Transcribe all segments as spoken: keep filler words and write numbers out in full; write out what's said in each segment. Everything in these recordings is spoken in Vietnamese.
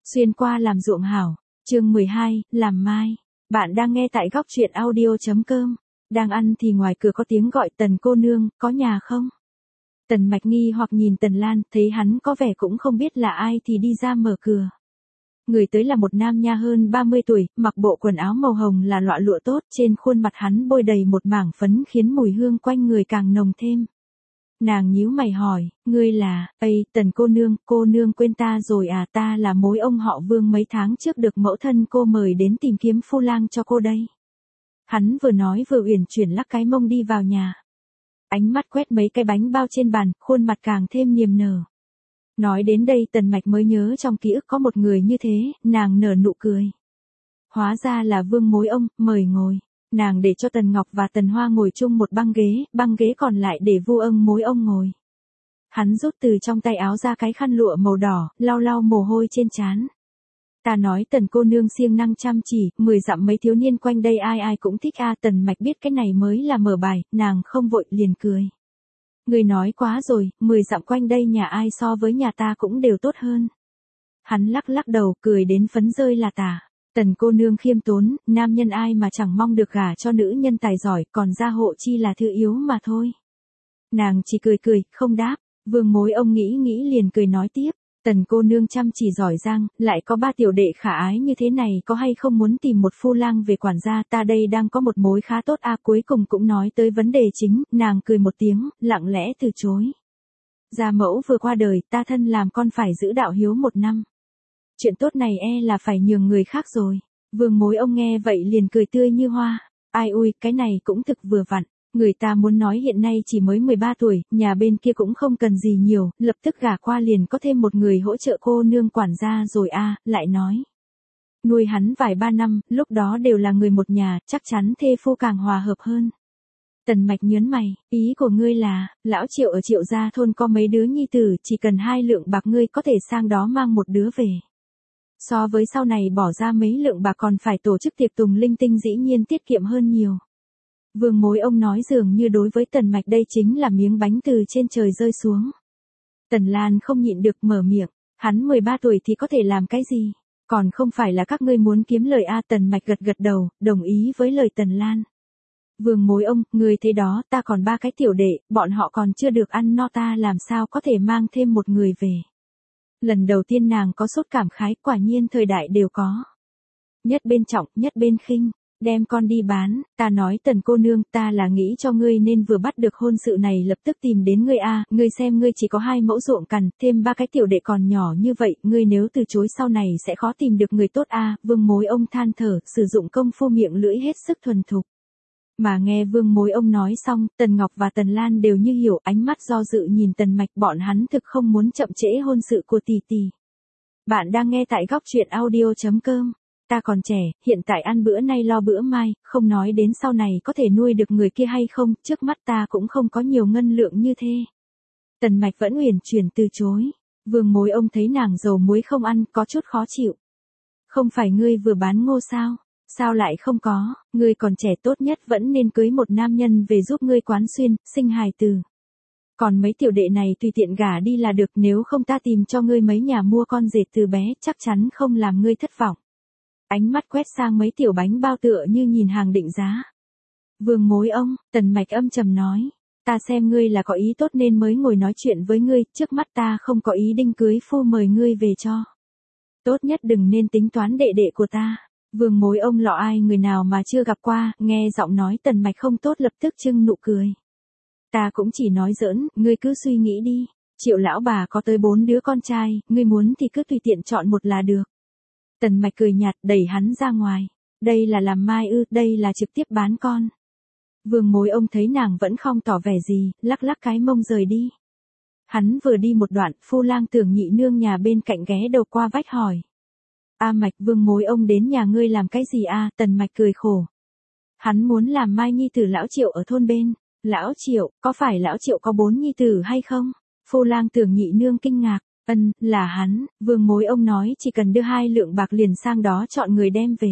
Xuyên qua làm ruộng hảo, chương mười hai, làm mai. Bạn đang nghe tại góc truyện audio.com. Đang ăn thì ngoài cửa có tiếng gọi Tần cô nương, có nhà không? Tần Mạch nghi hoặc nhìn Tần Lan, thấy hắn có vẻ cũng không biết là ai thì đi ra mở cửa. Người tới là một nam nha hơn ba mươi tuổi, mặc bộ quần áo màu hồng là lọa lụa tốt, trên khuôn mặt hắn bôi đầy một mảng phấn khiến mùi hương quanh người càng nồng thêm. Nàng nhíu mày hỏi, ngươi là, ây, Tần cô nương, cô nương quên ta rồi à, ta là mối ông họ Vương mấy tháng trước được mẫu thân cô mời đến tìm kiếm phu lang cho cô đây. Hắn vừa nói vừa uyển chuyển lắc cái mông đi vào nhà. Ánh mắt quét mấy cái bánh bao trên bàn, khuôn mặt càng thêm niềm nở. Nói đến đây Tần Mạch mới nhớ trong ký ức có một người như thế, nàng nở nụ cười. Hóa ra là Vương mối ông, mời ngồi. Nàng để cho Tần Ngọc và Tần Hoa ngồi chung một băng ghế, băng ghế còn lại để Vu Ân mối ông ngồi. Hắn rút từ trong tay áo ra cái khăn lụa màu đỏ, lau lau mồ hôi trên trán. Ta nói Tần cô nương siêng năng chăm chỉ, mười dặm mấy thiếu niên quanh đây ai ai cũng thích a. Tần Mạch biết cái này mới là mở bài, nàng không vội liền cười. Người nói quá rồi, mười dặm quanh đây nhà ai so với nhà ta cũng đều tốt hơn. Hắn lắc lắc đầu, cười đến phấn rơi là tả. Tần cô nương khiêm tốn, nam nhân ai mà chẳng mong được gả cho nữ nhân tài giỏi, còn gia hộ chi là thứ yếu mà thôi. Nàng chỉ cười cười, không đáp. Vương mối ông nghĩ nghĩ liền cười nói tiếp. Tần cô nương chăm chỉ giỏi giang, lại có ba tiểu đệ khả ái như thế này, có hay không muốn tìm một phu lang về quản gia? Ta đây đang có một mối khá tốt a. À, cuối cùng cũng nói tới vấn đề chính. Nàng cười một tiếng, lặng lẽ từ chối. Gia mẫu vừa qua đời, ta thân làm con phải giữ đạo hiếu một năm. Chuyện tốt này e là phải nhường người khác rồi. Vương mối ông nghe vậy liền cười tươi như hoa. Ai ui, cái này cũng thực vừa vặn. Người ta muốn nói hiện nay chỉ mới mười ba tuổi, nhà bên kia cũng không cần gì nhiều, lập tức gả qua liền có thêm một người hỗ trợ cô nương quản gia rồi a. À, lại nói. Nuôi hắn vài ba năm, lúc đó đều là người một nhà, chắc chắn thê phu càng hòa hợp hơn. Tần Mạch nhớn mày, ý của ngươi là, lão Triệu ở Triệu gia thôn có mấy đứa nhi tử, chỉ cần hai lượng bạc ngươi có thể sang đó mang một đứa về. So với sau này bỏ ra mấy lượng bạc còn phải tổ chức tiệc tùng linh tinh dĩ nhiên tiết kiệm hơn nhiều. Vương mối ông nói dường như đối với Tần Mạch đây chính là miếng bánh từ trên trời rơi xuống. Tần Lan không nhịn được mở miệng, hắn mười ba tuổi thì có thể làm cái gì, còn không phải là các ngươi muốn kiếm lời a. À, Tần Mạch gật gật đầu, đồng ý với lời Tần Lan. Vương mối ông, ngươi thế đó, ta còn ba cái tiểu đệ, bọn họ còn chưa được ăn no, ta làm sao có thể mang thêm một người về. Lần đầu tiên nàng có sốt cảm khái, quả nhiên thời đại đều có. Nhất bên trọng, nhất bên khinh, đem con đi bán. Ta nói Tần cô nương, ta là nghĩ cho ngươi nên vừa bắt được hôn sự này lập tức tìm đến ngươi a. À, ngươi xem ngươi chỉ có hai mẫu ruộng cằn, thêm ba cái tiểu đệ còn nhỏ như vậy, ngươi nếu từ chối sau này sẽ khó tìm được người tốt a. À, Vương mối ông than thở, sử dụng công phu miệng lưỡi hết sức thuần thục. Mà nghe Vương mối ông nói xong, Tần Ngọc và Tần Lan đều như hiểu, ánh mắt do dự nhìn Tần Mạch, bọn hắn thực không muốn chậm trễ hôn sự của tỷ tỷ. Bạn đang nghe tại góc truyện audio.com. Ta còn trẻ, hiện tại ăn bữa nay lo bữa mai, không nói đến sau này có thể nuôi được người kia hay không, trước mắt ta cũng không có nhiều ngân lượng như thế. Tần Mạch vẫn uyển chuyển từ chối. Vương mối ông thấy nàng dầu muối không ăn, có chút khó chịu. Không phải ngươi vừa bán ngô sao? Sao lại không có, ngươi còn trẻ tốt nhất vẫn nên cưới một nam nhân về giúp ngươi quán xuyên, sinh hài tử. Còn mấy tiểu đệ này tùy tiện gả đi là được, nếu không ta tìm cho ngươi mấy nhà mua con dệt từ bé, chắc chắn không làm ngươi thất vọng. Ánh mắt quét sang mấy tiểu bánh bao tựa như nhìn hàng định giá. Vương mối ông, Tần Mạch âm trầm nói, ta xem ngươi là có ý tốt nên mới ngồi nói chuyện với ngươi, trước mắt ta không có ý định cưới phu mời ngươi về cho. Tốt nhất đừng nên tính toán đệ đệ của ta. Vương mối ông lọ ai người nào mà chưa gặp qua, nghe giọng nói Tần Mạch không tốt lập tức trưng nụ cười. Ta cũng chỉ nói giỡn, ngươi cứ suy nghĩ đi. Triệu lão bà có tới bốn đứa con trai, ngươi muốn thì cứ tùy tiện chọn một là được. Tần Mạch cười nhạt đẩy hắn ra ngoài. Đây là làm mai ư, đây là trực tiếp bán con. Vương mối ông thấy nàng vẫn không tỏ vẻ gì, lắc lắc cái mông rời đi. Hắn vừa đi một đoạn, phu lang Tưởng nhị nương nhà bên cạnh ghé đầu qua vách hỏi. A Mạch, Vương mối ông đến nhà ngươi làm cái gì a? À? Tần Mạch cười khổ. Hắn muốn làm mai nhi tử lão Triệu ở thôn bên. Lão Triệu, có phải lão Triệu có bốn nhi tử hay không? Phu lang Tưởng nhị nương kinh ngạc. Ân, là hắn. Vương mối ông nói chỉ cần đưa hai lượng bạc liền sang đó chọn người đem về.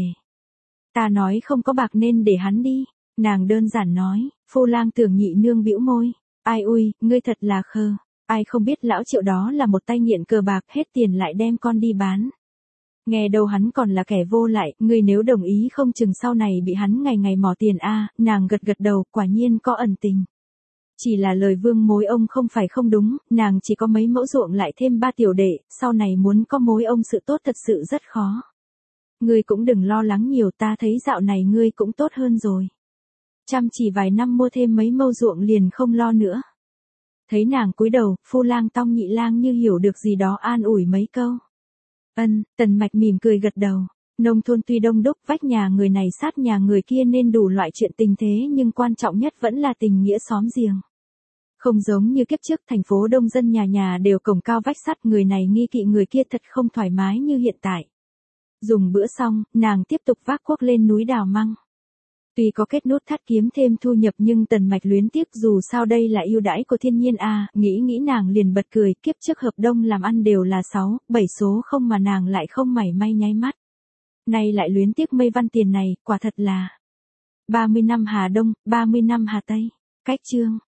Ta nói không có bạc nên để hắn đi. Nàng đơn giản nói. Phu lang Tưởng nhị nương bĩu môi. Ai ui, ngươi thật là khờ. Ai không biết lão Triệu đó là một tay nghiện cờ bạc, hết tiền lại đem con đi bán. Nghe đâu hắn còn là kẻ vô lại, ngươi nếu đồng ý không chừng sau này bị hắn ngày ngày mò tiền a. Nàng gật gật đầu, quả nhiên có ẩn tình. Chỉ là lời vương mối ông không phải không đúng, nàng chỉ có mấy mẫu ruộng lại thêm ba tiểu đệ, sau này muốn có mối ông sự tốt thật sự rất khó. Ngươi cũng đừng lo lắng nhiều, ta thấy dạo này ngươi cũng tốt hơn rồi. Chăm chỉ vài năm mua thêm mấy mẫu ruộng liền không lo nữa. Thấy nàng cúi đầu, Phu Lang Tong Nhị Lang như hiểu được gì đó an ủi mấy câu. Ân, Tần Mạch mỉm cười gật đầu. Nông thôn tuy đông đúc, vách nhà người này sát nhà người kia nên đủ loại chuyện tình thế, nhưng quan trọng nhất vẫn là tình nghĩa xóm giềng. Không giống như kiếp trước thành phố đông dân nhà nhà đều cổng cao vách sắt, người này nghi kỵ người kia thật không thoải mái như hiện tại. Dùng bữa xong, nàng tiếp tục vác cuốc lên núi đào măng. Tuy có kết nút thắt kiếm thêm thu nhập nhưng Tần Mạch luyến tiếc, dù sao đây là ưu đãi của thiên nhiên a. Nghĩ nghĩ nàng liền bật cười, kiếp trước hợp đồng làm ăn đều là sáu, bảy số không mà nàng lại không mảy may nháy mắt. Nay lại luyến tiếc mây văn tiền này, quả thật là ba mươi năm Hà Đông, ba mươi năm Hà Tây. Cách chương